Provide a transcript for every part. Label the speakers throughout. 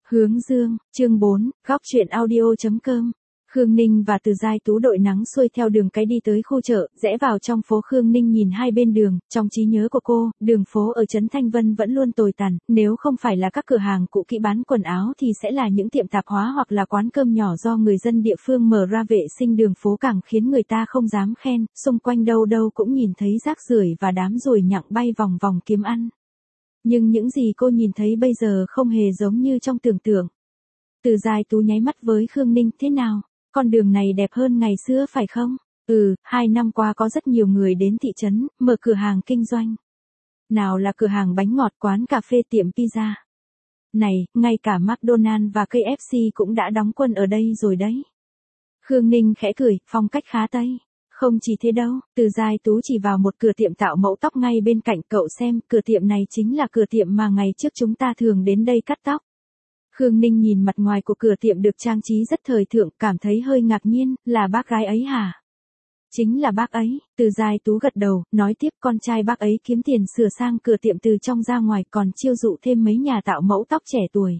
Speaker 1: Hướng dương, chương 4, góc truyện audio.com. Khương Ninh và Từ Giai Tú đội nắng xuôi theo đường cái đi tới khu chợ, rẽ vào trong phố. Khương Ninh nhìn hai bên đường, trong trí nhớ của cô, đường phố ở Trấn Thanh Vân vẫn luôn tồi tàn, nếu không phải là các cửa hàng cũ kỹ bán quần áo thì sẽ là những tiệm tạp hóa hoặc là quán cơm nhỏ do người dân địa phương mở ra. Vệ sinh đường phố càng khiến người ta không dám khen, xung quanh đâu đâu cũng nhìn thấy rác rưởi và đám ruồi nhặng bay vòng vòng kiếm ăn. Nhưng những gì cô nhìn thấy bây giờ không hề giống như trong tưởng tượng. Từ Giai Tú nháy mắt với Khương Ninh, thế nào? Con đường này đẹp hơn ngày xưa phải không? 2 năm qua có rất nhiều người đến thị trấn, mở cửa hàng kinh doanh. Nào là cửa hàng bánh ngọt, quán cà phê, tiệm pizza. Này, ngay cả McDonald's và KFC cũng đã đóng quân ở đây rồi đấy. Khương Ninh khẽ cười, phong cách khá Tây. Không chỉ thế đâu, Từ Giai Tú chỉ vào một cửa tiệm tạo mẫu tóc ngay bên cạnh. Cậu xem, cửa tiệm này chính là cửa tiệm mà ngày trước chúng ta thường đến đây cắt tóc. Khương Ninh nhìn mặt ngoài của cửa tiệm được trang trí rất thời thượng, cảm thấy hơi ngạc nhiên, là bác gái ấy hả? Chính là bác ấy. Từ Giai Tú gật đầu, nói tiếp, con trai bác ấy kiếm tiền sửa sang cửa tiệm từ trong ra ngoài, còn chiêu dụ thêm mấy nhà tạo mẫu tóc trẻ tuổi.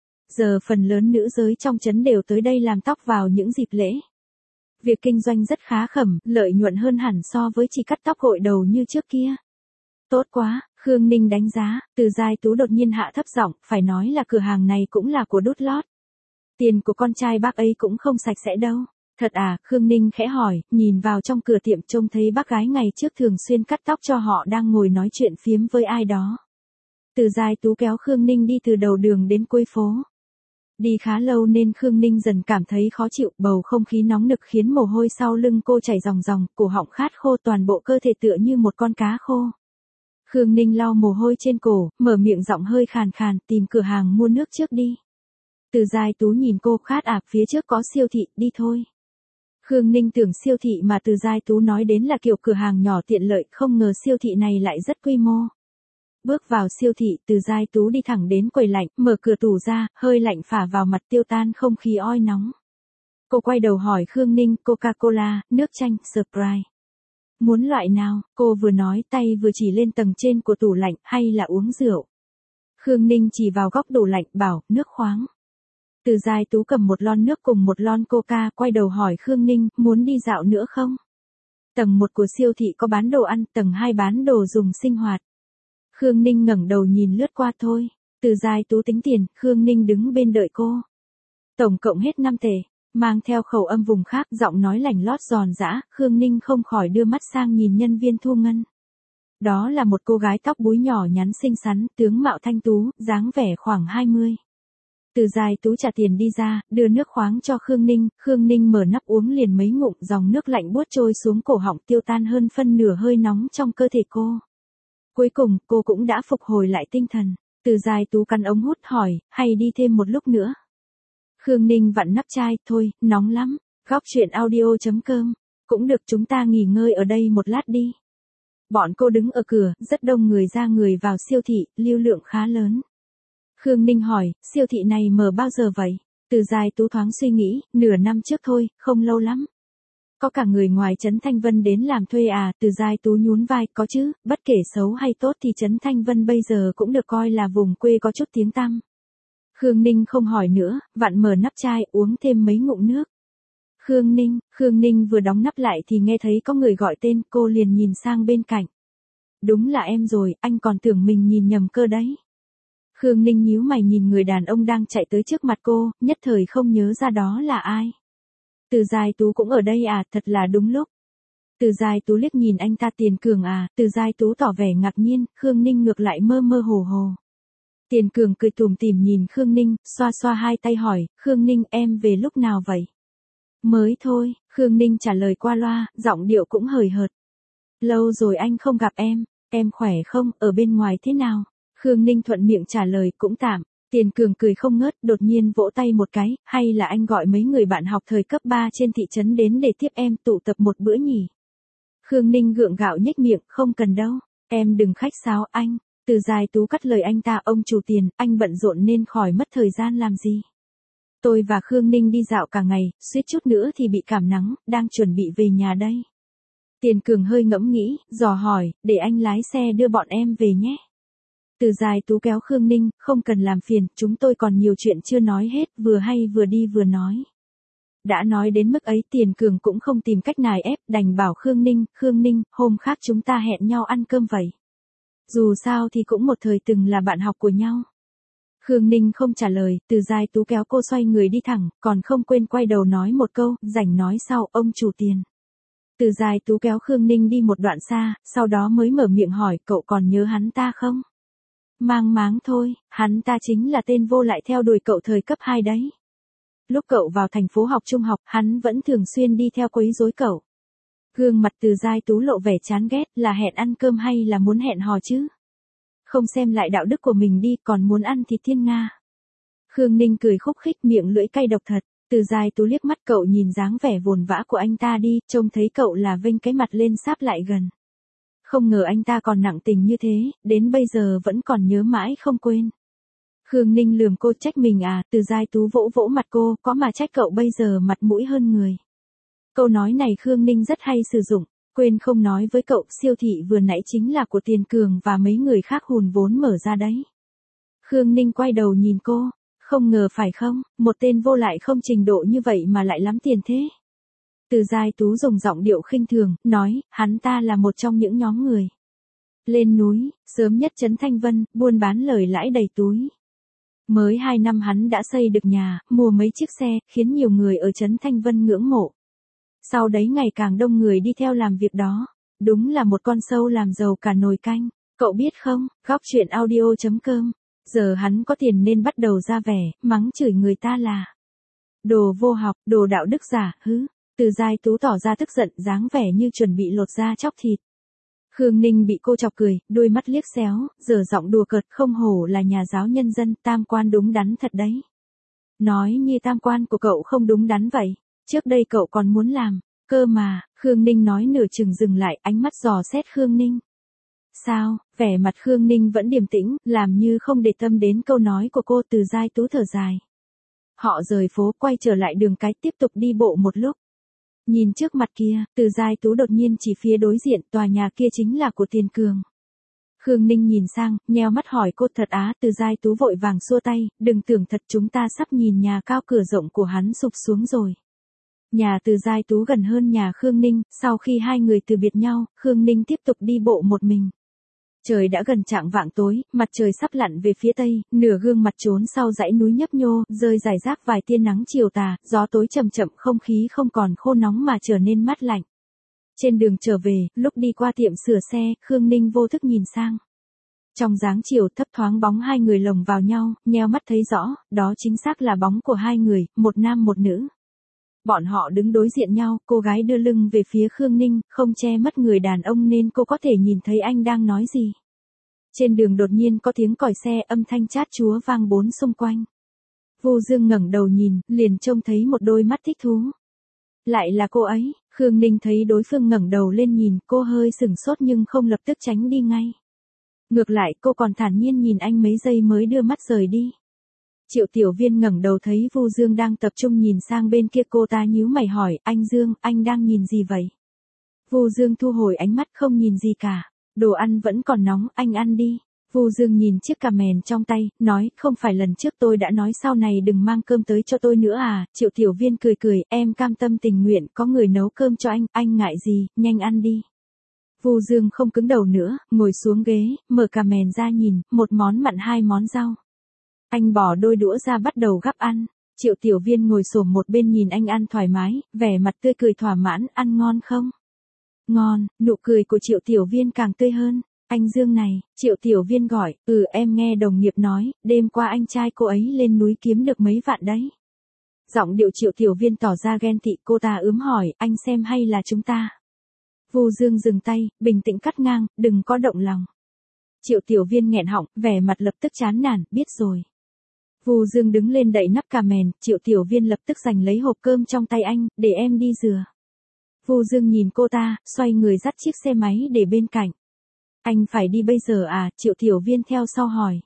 Speaker 1: Giờ phần lớn nữ giới trong trấn đều tới đây làm tóc vào những dịp lễ. Việc kinh doanh rất khá khẩm, lợi nhuận hơn hẳn so với chỉ cắt tóc gội đầu như trước kia. Tốt quá, Khương Ninh đánh giá. Từ Giai Tú đột nhiên hạ thấp giọng, phải nói là cửa hàng này cũng là của đút lót. Tiền của con trai bác ấy cũng không sạch sẽ đâu. Thật à? Khương Ninh khẽ hỏi, nhìn vào trong cửa tiệm trông thấy bác gái ngày trước thường xuyên cắt tóc cho họ đang ngồi nói chuyện phiếm với ai đó. Từ Giai Tú kéo Khương Ninh đi từ đầu đường đến cuối phố. Đi khá lâu nên Khương Ninh dần cảm thấy khó chịu, bầu không khí nóng nực khiến mồ hôi sau lưng cô chảy ròng ròng, cổ họng khát khô, toàn bộ cơ thể tựa như một con cá khô. Khương Ninh lau mồ hôi trên cổ, mở miệng giọng hơi khàn khàn, tìm cửa hàng mua nước trước đi. Từ Giai Tú nhìn cô, khát phía trước có siêu thị, đi thôi. Khương Ninh tưởng siêu thị mà Từ Giai Tú nói đến là kiểu cửa hàng nhỏ tiện lợi, không ngờ siêu thị này lại rất quy mô. Bước vào siêu thị, Từ Giai Tú đi thẳng đến quầy lạnh, mở cửa tủ ra, hơi lạnh phả vào mặt tiêu tan không khí oi nóng. Cô quay đầu hỏi Khương Ninh, Coca-Cola, nước chanh, Sprite. Muốn loại nào? Cô vừa nói tay vừa chỉ lên tầng trên của tủ lạnh, hay là uống rượu? Khương Ninh chỉ vào góc tủ lạnh, bảo, nước khoáng. Từ Giai Tú cầm một lon nước cùng một lon Coca, quay đầu hỏi Khương Ninh, muốn đi dạo nữa không? Tầng 1 của siêu thị có bán đồ ăn, tầng 2 bán đồ dùng sinh hoạt. Khương Ninh ngẩng đầu nhìn lướt qua thôi. Từ Giai Tú tính tiền, Khương Ninh đứng bên đợi cô. Tổng cộng hết 5 tệ. Mang theo khẩu âm vùng khác, giọng nói lành lót giòn giã, Khương Ninh không khỏi đưa mắt sang nhìn nhân viên thu ngân. Đó là một cô gái tóc búi nhỏ nhắn xinh xắn, tướng mạo thanh tú, dáng vẻ khoảng 20. Từ Giai Tú trả tiền đi ra, đưa nước khoáng cho Khương Ninh. Khương Ninh mở nắp uống liền mấy ngụm, dòng nước lạnh buốt trôi xuống cổ họng, tiêu tan hơn phân nửa hơi nóng trong cơ thể cô. Cuối cùng, cô cũng đã phục hồi lại tinh thần. Từ Giai Tú cắn ống hút hỏi, hay đi thêm một lúc nữa? Khương Ninh vặn nắp chai, thôi, nóng lắm. Góc truyện audio.com. Cũng được, chúng ta nghỉ ngơi ở đây một lát đi. Bọn cô đứng ở cửa, rất đông người ra người vào siêu thị, lưu lượng khá lớn. Khương Ninh hỏi, siêu thị này mở bao giờ vậy? Từ Giai Tú thoáng suy nghĩ, nửa năm trước thôi, không lâu lắm. Có cả người ngoài Trấn Thanh Vân đến làm thuê à? Từ Giai Tú nhún vai, có chứ, bất kể xấu hay tốt thì Trấn Thanh Vân bây giờ cũng được coi là vùng quê có chút tiếng tăm. Khương Ninh không hỏi nữa, vặn mở nắp chai, uống thêm mấy ngụm nước. Khương Ninh vừa đóng nắp lại thì nghe thấy có người gọi tên, cô liền nhìn sang bên cạnh. Đúng là em rồi, anh còn tưởng mình nhìn nhầm cơ đấy. Khương Ninh nhíu mày nhìn người đàn ông đang chạy tới trước mặt cô, nhất thời không nhớ ra đó là ai. Từ Giai Tú cũng ở đây à, thật là đúng lúc. Từ Giai Tú liếc nhìn anh ta, Tiền Cường à? Từ Giai Tú tỏ vẻ ngạc nhiên, Khương Ninh ngược lại mơ mơ hồ hồ. Tiền Cường cười tủm tỉm nhìn Khương Ninh, xoa xoa hai tay hỏi, Khương Ninh em về lúc nào vậy? Mới thôi, Khương Ninh trả lời qua loa, giọng điệu cũng hời hợt. Lâu rồi anh không gặp em khỏe không, ở bên ngoài thế nào? Khương Ninh thuận miệng trả lời, cũng tạm. Tiền Cường cười không ngớt, đột nhiên vỗ tay một cái, hay là anh gọi mấy người bạn học thời cấp 3 trên thị trấn đến để tiếp em tụ tập một bữa nhỉ? Khương Ninh gượng gạo nhếch miệng, không cần đâu, em đừng khách sáo anh. Từ Giai Tú cắt lời anh ta, ông chủ Tiền, anh bận rộn nên khỏi mất thời gian làm gì. Tôi và Khương Ninh đi dạo cả ngày, suýt chút nữa thì bị cảm nắng, đang chuẩn bị về nhà đây. Tiền Cường hơi ngẫm nghĩ, dò hỏi, để anh lái xe đưa bọn em về nhé. Từ Giai Tú kéo Khương Ninh, không cần làm phiền, chúng tôi còn nhiều chuyện chưa nói hết, vừa hay vừa đi vừa nói. Đã nói đến mức ấy Tiền Cường cũng không tìm cách nài ép, đành bảo Khương Ninh, hôm khác chúng ta hẹn nhau ăn cơm vậy. Dù sao thì cũng một thời từng là bạn học của nhau. Khương Ninh không trả lời, Từ Giai Tú kéo cô xoay người đi thẳng, còn không quên quay đầu nói một câu, rảnh nói sau, ông chủ Tiền. Từ Giai Tú kéo Khương Ninh đi một đoạn xa, sau đó mới mở miệng hỏi, cậu còn nhớ hắn ta không? Mang máng thôi, hắn ta chính là tên vô lại theo đuổi cậu thời cấp 2 đấy. Lúc cậu vào thành phố học trung học, hắn vẫn thường xuyên đi theo quấy rối cậu. Gương mặt Từ Giai Tú lộ vẻ chán ghét, là hẹn ăn cơm hay là muốn hẹn hò chứ? Không xem lại đạo đức của mình đi, còn muốn ăn thịt thiên nga. Khương Ninh cười khúc khích, miệng lưỡi cay độc thật. Từ Giai Tú liếc mắt cậu, nhìn dáng vẻ vồn vã của anh ta đi, trông thấy cậu là vênh cái mặt lên sáp lại gần. Không ngờ anh ta còn nặng tình như thế, đến bây giờ vẫn còn nhớ mãi không quên. Khương Ninh lườm cô, trách mình à? Từ Giai Tú vỗ vỗ mặt cô, có mà trách cậu bây giờ mặt mũi hơn người. Câu nói này Khương Ninh rất hay sử dụng, quên không nói với cậu, siêu thị vừa nãy chính là của Tiền Cường và mấy người khác hùn vốn mở ra đấy. Khương Ninh quay đầu nhìn cô, không ngờ phải không, một tên vô lại không trình độ như vậy mà lại lắm tiền thế. Từ Giai Tú dùng giọng điệu khinh thường, nói, hắn ta là một trong những nhóm người lên núi, sớm nhất trấn Thanh Vân, buôn bán lời lãi đầy túi. Mới 2 năm hắn đã xây được nhà, mua mấy chiếc xe, khiến nhiều người ở trấn Thanh Vân ngưỡng mộ. Sau đấy ngày càng đông người đi theo làm việc đó. Đúng là một con sâu làm giàu cả nồi canh. Cậu biết không, góc chuyện audio.com. Giờ hắn có tiền nên bắt đầu ra vẻ, mắng chửi người ta là đồ vô học, đồ đạo đức giả, hứ. Từ Giai Tú tỏ ra tức giận, dáng vẻ như chuẩn bị lột da chóc thịt. Khương Ninh bị cô chọc cười, đôi mắt liếc xéo, giờ giọng đùa cợt, không hổ là nhà giáo nhân dân, tam quan đúng đắn thật đấy. Nói như tam quan của cậu không đúng đắn vậy. Trước đây cậu còn muốn làm, cơ mà, Khương Ninh nói nửa chừng dừng lại, ánh mắt dò xét Khương Ninh. Sao, vẻ mặt Khương Ninh vẫn điềm tĩnh, làm như không để tâm đến câu nói của cô. Từ Giai Tú thở dài. Họ rời phố quay trở lại đường cái, tiếp tục đi bộ một lúc. Nhìn trước mặt kia, Từ Giai Tú đột nhiên chỉ phía đối diện, tòa nhà kia chính là của Tiền Cường. Khương Ninh nhìn sang, nheo mắt hỏi cô, thật á? Từ Giai Tú vội vàng xua tay, đừng tưởng thật, chúng ta sắp nhìn nhà cao cửa rộng của hắn sụp xuống rồi. Nhà Từ Giai Tú gần hơn nhà Khương Ninh, sau khi hai người từ biệt nhau, Khương Ninh tiếp tục đi bộ một mình. Trời đã gần chạng vạng tối, mặt trời sắp lặn về phía tây, nửa gương mặt trốn sau dãy núi nhấp nhô, rơi rải rác vài tia nắng chiều tà, gió tối chậm chậm, không khí không còn khô nóng mà trở nên mát lạnh. Trên đường trở về, lúc đi qua tiệm sửa xe, Khương Ninh vô thức nhìn sang. Trong dáng chiều thấp thoáng bóng hai người lồng vào nhau, nheo mắt thấy rõ, đó chính xác là bóng của hai người, một nam một nữ. Bọn họ đứng đối diện nhau, cô gái đưa lưng về phía Khương Ninh, không che mất người đàn ông nên cô có thể nhìn thấy anh đang nói gì. Trên đường đột nhiên có tiếng còi xe, âm thanh chát chúa vang bốn xung quanh. Vu Dương ngẩng đầu nhìn, liền trông thấy một đôi mắt thích thú. Lại là cô ấy. Khương Ninh thấy đối phương ngẩng đầu lên nhìn, cô hơi sửng sốt nhưng không lập tức tránh đi ngay. Ngược lại, cô còn thản nhiên nhìn anh mấy giây mới đưa mắt rời đi. Triệu Tiểu Viên ngẩng đầu thấy Vu Dương đang tập trung nhìn sang bên kia, cô ta nhíu mày hỏi, anh Dương, anh đang nhìn gì vậy? Vu Dương thu hồi ánh mắt, không nhìn gì cả. Đồ ăn vẫn còn nóng, anh ăn đi. Vu Dương nhìn chiếc cà mèn trong tay, nói, không phải lần trước tôi đã nói sau này đừng mang cơm tới cho tôi nữa à? Triệu Tiểu Viên cười cười, em cam tâm tình nguyện, có người nấu cơm cho anh ngại gì, nhanh ăn đi. Vu Dương không cứng đầu nữa, ngồi xuống ghế, mở cà mèn ra nhìn, một món mặn hai món rau. Anh bỏ đôi đũa ra bắt đầu gắp ăn. Triệu Tiểu Viên ngồi xổm một bên nhìn anh ăn thoải mái, vẻ mặt tươi cười thỏa mãn, ăn ngon không? Ngon. Nụ cười của Triệu Tiểu Viên càng tươi hơn. Anh Dương này, Triệu Tiểu Viên gọi, em nghe đồng nghiệp nói, đêm qua anh trai cô ấy lên núi kiếm được mấy vạn đấy. Giọng điệu Triệu Tiểu Viên tỏ ra ghen tị, cô ta ướm hỏi, anh xem hay là chúng ta? Vu Dương dừng tay, bình tĩnh cắt ngang, đừng có động lòng. Triệu Tiểu Viên nghẹn họng, vẻ mặt lập tức chán nản, biết rồi. Vu Dương đứng lên đậy nắp cà mèn, Triệu Tiểu Viên lập tức giành lấy hộp cơm trong tay anh, để em đi rửa. Vu Dương nhìn cô ta, xoay người dắt chiếc xe máy để bên cạnh. Anh phải đi bây giờ à? Triệu Tiểu Viên theo sau hỏi.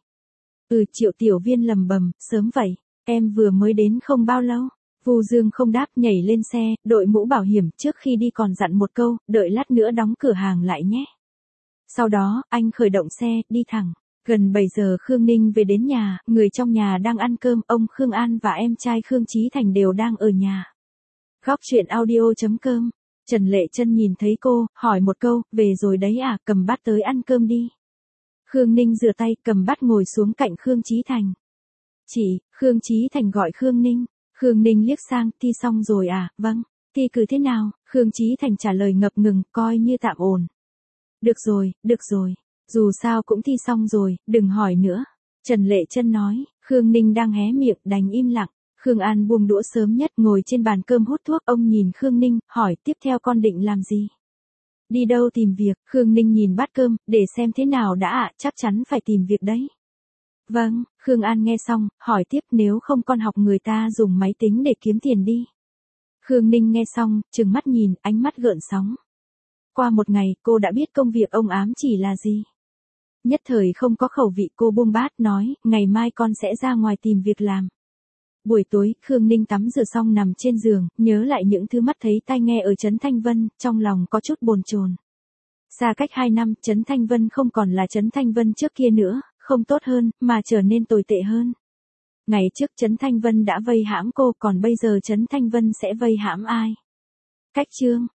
Speaker 1: Triệu Tiểu Viên lầm bầm, sớm vậy, em vừa mới đến không bao lâu. Vu Dương không đáp, nhảy lên xe, đội mũ bảo hiểm, trước khi đi còn dặn một câu, đợi lát nữa đóng cửa hàng lại nhé. Sau đó, anh khởi động xe, đi thẳng. Gần 7 giờ Khương Ninh về đến nhà, người trong nhà đang ăn cơm, ông Khương An và em trai Khương Chí Thành đều đang ở nhà. Góc chuyện audio.com. Trần Lệ Chân nhìn thấy cô, hỏi một câu, về rồi đấy à, cầm bát tới ăn cơm đi. Khương Ninh rửa tay, cầm bát ngồi xuống cạnh Khương Chí Thành. Chị, Khương Chí Thành gọi Khương Ninh. Khương Ninh liếc sang, thi xong rồi à, vâng. Thi cử thế nào? Khương Chí Thành trả lời ngập ngừng, coi như tạm ổn. Được rồi. Dù sao cũng thi xong rồi, đừng hỏi nữa. Trần Lệ Chân nói, Khương Ninh đang hé miệng, đành im lặng. Khương An buông đũa sớm nhất, ngồi trên bàn cơm hút thuốc, ông nhìn Khương Ninh, hỏi tiếp theo con định làm gì? Đi đâu tìm việc? Khương Ninh nhìn bát cơm, để xem thế nào đã ạ, chắc chắn phải tìm việc đấy. Vâng, Khương An nghe xong, hỏi tiếp nếu không con học người ta dùng máy tính để kiếm tiền đi. Khương Ninh nghe xong, trừng mắt nhìn, ánh mắt gợn sóng. Qua một ngày, cô đã biết công việc ông ám chỉ là gì. Nhất thời không có khẩu vị, cô buông bát nói, ngày mai con sẽ ra ngoài tìm việc làm. Buổi tối, Khương Ninh tắm rửa xong nằm trên giường, nhớ lại những thứ mắt thấy tai nghe ở Trấn Thanh Vân, trong lòng có chút bồn chồn. Xa cách 2 năm, Trấn Thanh Vân không còn là Trấn Thanh Vân trước kia nữa, không tốt hơn, mà trở nên tồi tệ hơn. Ngày trước Trấn Thanh Vân đã vây hãm cô, còn bây giờ Trấn Thanh Vân sẽ vây hãm ai? Cách chương.